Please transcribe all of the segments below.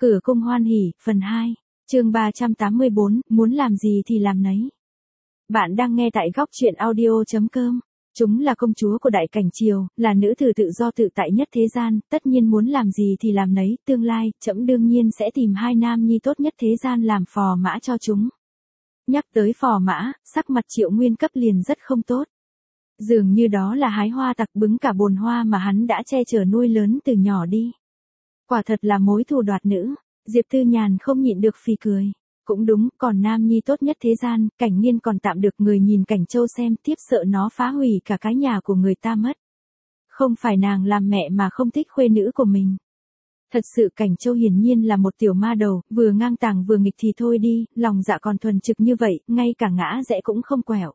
Cửa cung hoan hỉ, phần 2, chương 384, muốn làm gì thì làm nấy. Bạn đang nghe tại góc truyện audio.com. Chúng là công chúa của đại cảnh triều, là nữ tử tự do tự tại nhất thế gian, tất nhiên muốn làm gì thì làm nấy, tương lai, trẫm đương nhiên sẽ tìm hai nam nhi tốt nhất thế gian làm phò mã cho chúng. Nhắc tới phò mã, sắc mặt Triệu Nguyên Cấp liền rất không tốt. Dường như đó là hái hoa tặc bứng cả bồn hoa mà hắn đã che chở nuôi lớn từ nhỏ đi. Quả thật là mối thù đoạt nữ. Diệp Tư Nhàn không nhịn được phì cười. Cũng đúng, còn nam nhi tốt nhất thế gian, Cảnh Nghiên còn tạm được, người nhìn Cảnh Châu xem tiếp sợ nó phá hủy cả cái nhà của người ta mất. Không phải nàng làm mẹ mà không thích khuê nữ của mình. Thật sự Cảnh Châu hiển nhiên là một tiểu ma đầu, vừa ngang tàng vừa nghịch thì thôi đi, lòng dạ còn thuần trực như vậy, ngay cả ngã rẽ cũng không quẹo.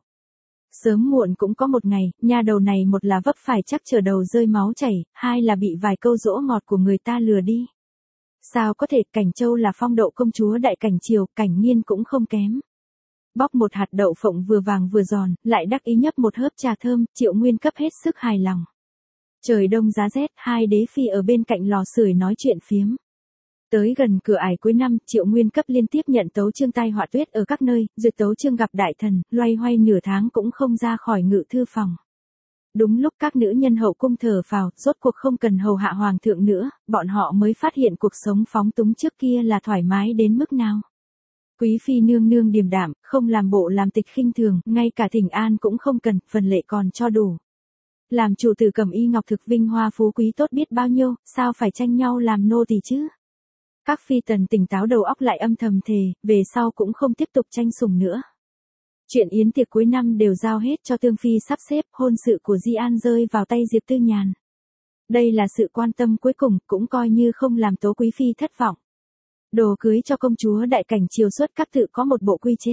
Sớm muộn cũng có một ngày, nha đầu này một là vấp phải chắc trở đầu rơi máu chảy, hai là bị vài câu dỗ ngọt của người ta lừa đi. Sao có thể, Cảnh Châu là phong độ công chúa đại cảnh triều, Cảnh Nghiên cũng không kém. Bóc một hạt đậu phộng vừa vàng vừa giòn, lại đắc ý nhấp một hớp trà thơm, Triệu Nguyên Cấp hết sức hài lòng. Trời đông giá rét, hai đế phi ở bên cạnh lò sưởi nói chuyện phiếm. Tới gần cửa ải cuối năm, Triệu Nguyên Cấp liên tiếp nhận tấu chương tai họa tuyết ở các nơi, duyệt tấu chương gặp đại thần, loay hoay nửa tháng cũng không ra khỏi ngự thư phòng. Đúng lúc các nữ nhân hậu cung thở phào, rốt cuộc không cần hầu hạ hoàng thượng nữa, bọn họ mới phát hiện cuộc sống phóng túng trước kia là thoải mái đến mức nào. Quý phi nương nương điềm đạm, không làm bộ làm tịch khinh thường, ngay cả thỉnh an cũng không cần, phần lệ còn cho đủ. Làm chủ tử Cẩm Y Ngọc Thực vinh hoa phú quý tốt biết bao nhiêu, sao phải tranh nhau làm nô tỳ chứ? Các phi tần tỉnh táo đầu óc lại âm thầm thề, về sau cũng không tiếp tục tranh sủng nữa. Chuyện yến tiệc cuối năm đều giao hết cho Tương Phi sắp xếp, hôn sự của Di An rơi vào tay Diệp Tư Nhàn. Đây là sự quan tâm cuối cùng, cũng coi như không làm Tố Quý Phi thất vọng. Đồ cưới cho công chúa đại cảnh triều xuất các tự có một bộ quy chế.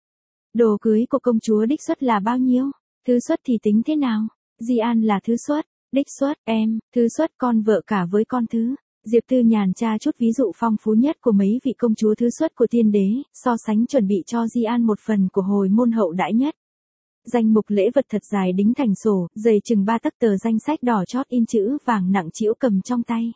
Đồ cưới của công chúa đích xuất là bao nhiêu? Thứ xuất thì tính thế nào? Di An là thứ xuất, đích xuất, em, thứ xuất con vợ cả với con thứ. Diệp Tư Nhàn tra chút ví dụ phong phú nhất của mấy vị công chúa thứ xuất của tiên đế, so sánh chuẩn bị cho Di An một phần của hồi môn hậu đãi nhất. Danh mục lễ vật thật dài đính thành sổ, dày chừng 3 tấc tờ danh sách đỏ chót in chữ vàng nặng trĩu cầm trong tay.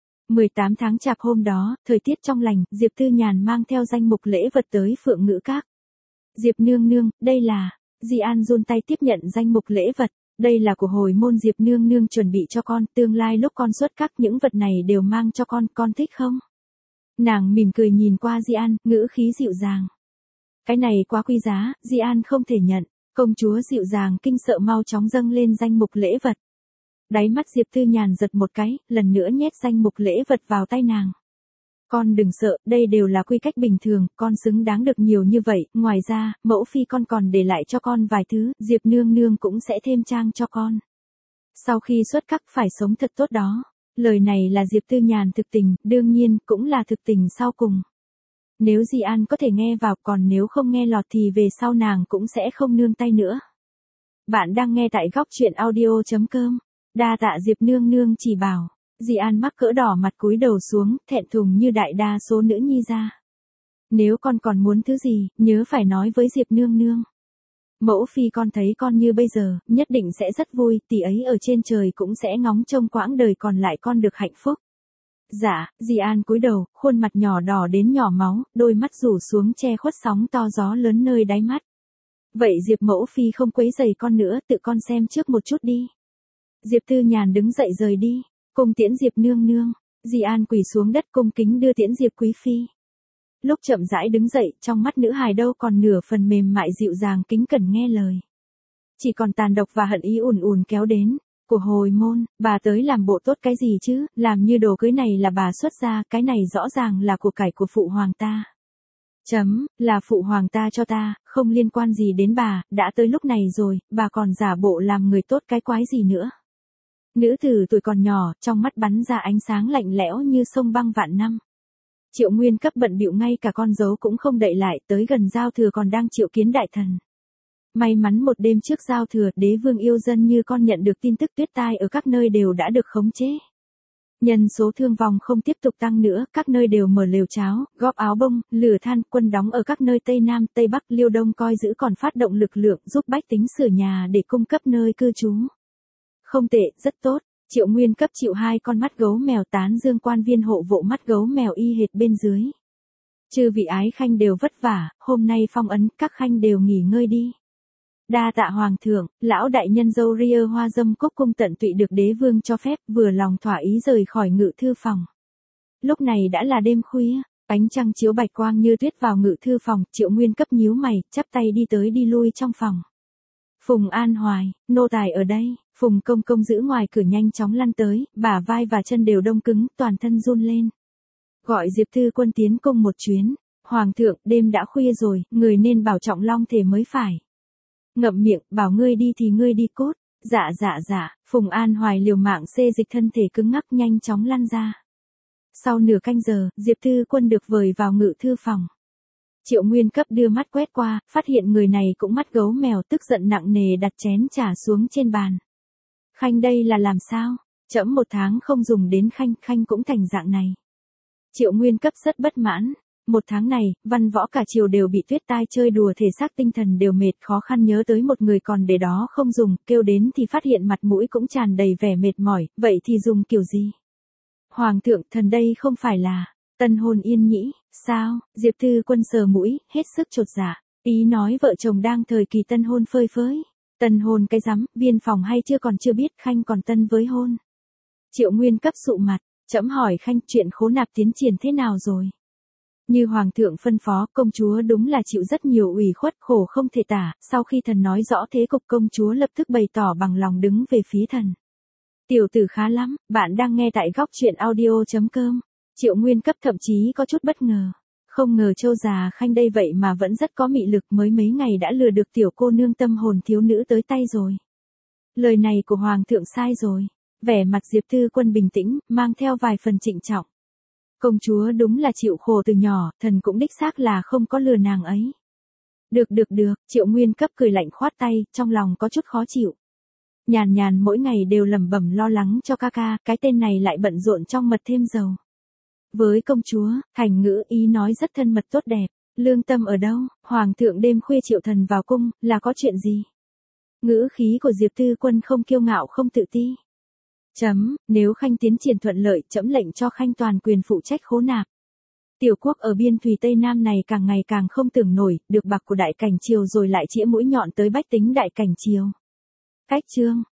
18 tháng chạp hôm đó, thời tiết trong lành, Diệp Tư Nhàn mang theo danh mục lễ vật tới Phượng Ngữ Các. Diệp nương nương, đây là, Di An run tay tiếp nhận danh mục lễ vật. Đây là của hồi môn Diệp nương nương chuẩn bị cho con, tương lai lúc con xuất các những vật này đều mang cho con thích không? Nàng mỉm cười nhìn qua Di An, ngữ khí dịu dàng. Cái này quá quý giá, Di An không thể nhận, công chúa dịu dàng kinh sợ mau chóng dâng lên danh mục lễ vật. Đáy mắt Diệp Tư Nhàn giật một cái, lần nữa nhét danh mục lễ vật vào tay nàng. Con đừng sợ, đây đều là quy cách bình thường, con xứng đáng được nhiều như vậy, ngoài ra, mẫu phi con còn để lại cho con vài thứ, Diệp nương nương cũng sẽ thêm trang cho con. Sau khi xuất các phải sống thật tốt đó. Lời này là Diệp Tư Nhàn thực tình, đương nhiên, cũng là thực tình sau cùng. Nếu Di An có thể nghe vào, còn nếu không nghe lọt thì về sau nàng cũng sẽ không nương tay nữa. Bạn đang nghe tại góc truyện audio.com. Đa tạ Diệp nương nương chỉ bảo. Di An mắc cỡ đỏ mặt cúi đầu xuống, thẹn thùng như đại đa số nữ nhi ra. Nếu con còn muốn thứ gì, nhớ phải nói với Diệp nương nương. Mẫu phi con thấy con như bây giờ, nhất định sẽ rất vui, tỷ ấy ở trên trời cũng sẽ ngóng trông quãng đời còn lại con được hạnh phúc. Dạ, Di An cúi đầu, khuôn mặt nhỏ đỏ đến nhỏ máu, đôi mắt rủ xuống che khuất sóng to gió lớn nơi đáy mắt. Vậy Diệp mẫu phi không quấy rầy con nữa, tự con xem trước một chút đi. Diệp Tư Nhàn đứng dậy rời đi. Cung tiễn Diệp nương nương. Di An quỳ xuống đất cung kính đưa tiễn Diệp quý phi. Lúc chậm rãi đứng dậy, trong mắt nữ hài đâu còn nửa phần mềm mại dịu dàng kính cẩn nghe lời. Chỉ còn tàn độc và hận ý ùn ùn kéo đến. Của hồi môn, bà tới làm bộ tốt cái gì chứ, làm như đồ cưới này là bà xuất ra, cái này rõ ràng là của cải của phụ hoàng ta. Là phụ hoàng ta cho ta, không liên quan gì đến bà, đã tới lúc này rồi, bà còn giả bộ làm người tốt cái quái gì nữa. Nữ tử tuổi còn nhỏ, trong mắt bắn ra ánh sáng lạnh lẽo như sông băng vạn năm. Triệu Nguyên Cấp bận bịu ngay cả con dấu cũng không đậy lại, tới gần giao thừa còn đang triệu kiến đại thần. May mắn một đêm trước giao thừa, đế vương yêu dân như con nhận được tin tức tuyết tai ở các nơi đều đã được khống chế. Nhân số thương vong không tiếp tục tăng nữa, các nơi đều mở lều cháo, góp áo bông, lửa than, quân đóng ở các nơi Tây Nam, Tây Bắc, Liêu Đông coi giữ còn phát động lực lượng giúp bách tính sửa nhà để cung cấp nơi cư trú. Không tệ, rất tốt. Triệu Nguyên cấp chịu 2 con mắt gấu mèo tán dương quan viên hộ vụ mắt gấu mèo y hệt bên dưới. Chư vị ái khanh đều vất vả, hôm nay phong ấn, các khanh đều nghỉ ngơi đi. Đa tạ hoàng thượng, lão đại nhân dâu ria hoa dâm cúc cung tận tụy được đế vương cho phép, vừa lòng thỏa ý rời khỏi ngự thư phòng. Lúc này đã là đêm khuya, ánh trăng chiếu bạch quang như tuyết vào ngự thư phòng, Triệu Nguyên cấp nhíu mày, chắp tay đi tới đi lui trong phòng. Phùng An Hoài, nô tài ở đây. Phùng Công Công giữ ngoài cửa nhanh chóng lăn tới, bả vai và chân đều đông cứng, toàn thân run lên. Gọi Diệp Thư Quân tiến cung một chuyến. Hoàng thượng, đêm đã khuya rồi, người nên bảo trọng long thể mới phải. Ngậm miệng, bảo ngươi đi thì ngươi đi cốt. Dạ. Phùng An Hoài liều mạng xê dịch thân thể cứng ngắc nhanh chóng lăn ra. Sau nửa canh giờ, Diệp Thư Quân được vời vào ngự thư phòng. Triệu Nguyên cấp đưa mắt quét qua, phát hiện người này cũng mắt gấu mèo, tức giận nặng nề đặt chén trà xuống trên bàn. Khanh đây là làm sao? Trẫm 1 tháng không dùng đến khanh cũng thành dạng này. Triệu Nguyên cấp rất bất mãn. 1 tháng này, văn võ cả triều đều bị tuyết tai chơi đùa, thể xác tinh thần đều mệt, khó khăn nhớ tới một người còn để đó không dùng, kêu đến thì phát hiện mặt mũi cũng tràn đầy vẻ mệt mỏi, vậy thì dùng kiểu gì? Hoàng thượng, thần đây không phải là tân hôn Yên Nhĩ, sao? Diệp Thư Quân sờ mũi, hết sức chột dạ. Ý nói vợ chồng đang thời kỳ tân hôn phơi phới. Tân hôn cái rắm, viên phòng hay chưa biết, khanh còn tân với hôn. Triệu Nguyên cấp sụ mặt, trẫm hỏi khanh chuyện khố nạp tiến triển thế nào rồi? Như hoàng thượng phân phó, công chúa đúng là chịu rất nhiều ủy khuất, khổ không thể tả, sau khi thần nói rõ thế cục, công chúa lập tức bày tỏ bằng lòng đứng về phía thần. Tiểu tử khá lắm, bạn đang nghe tại góc truyện audio.com. Triệu Nguyên cấp thậm chí có chút bất ngờ. Không ngờ Châu già khanh đây vậy mà vẫn rất có mị lực, mới mấy ngày đã lừa được tiểu cô nương tâm hồn thiếu nữ tới tay rồi. Lời này của hoàng thượng sai rồi. Vẻ mặt Diệp Thư Quân bình tĩnh, mang theo vài phần trịnh trọng. Công chúa đúng là chịu khổ từ nhỏ, thần cũng đích xác là không có lừa nàng ấy. Được, Triệu Nguyên cấp cười lạnh khoát tay, trong lòng có chút khó chịu. Nhàn mỗi ngày đều lẩm bẩm lo lắng cho ca, cái tên này lại bận rộn trong mật thêm dầu. Với công chúa, thành ngữ ý nói rất thân mật tốt đẹp, lương tâm ở đâu? Hoàng thượng đêm khuya triệu thần vào cung, là có chuyện gì? Ngữ khí của Diệp Thư Quân không kiêu ngạo không tự ti. Nếu khanh tiến triển thuận lợi, trẫm lệnh cho khanh toàn quyền phụ trách khố nạp. Tiểu quốc ở biên thùy Tây Nam này càng ngày càng không tưởng nổi, được bạc của đại cảnh triều rồi lại chĩa mũi nhọn tới bách tính đại cảnh triều. Cách chương,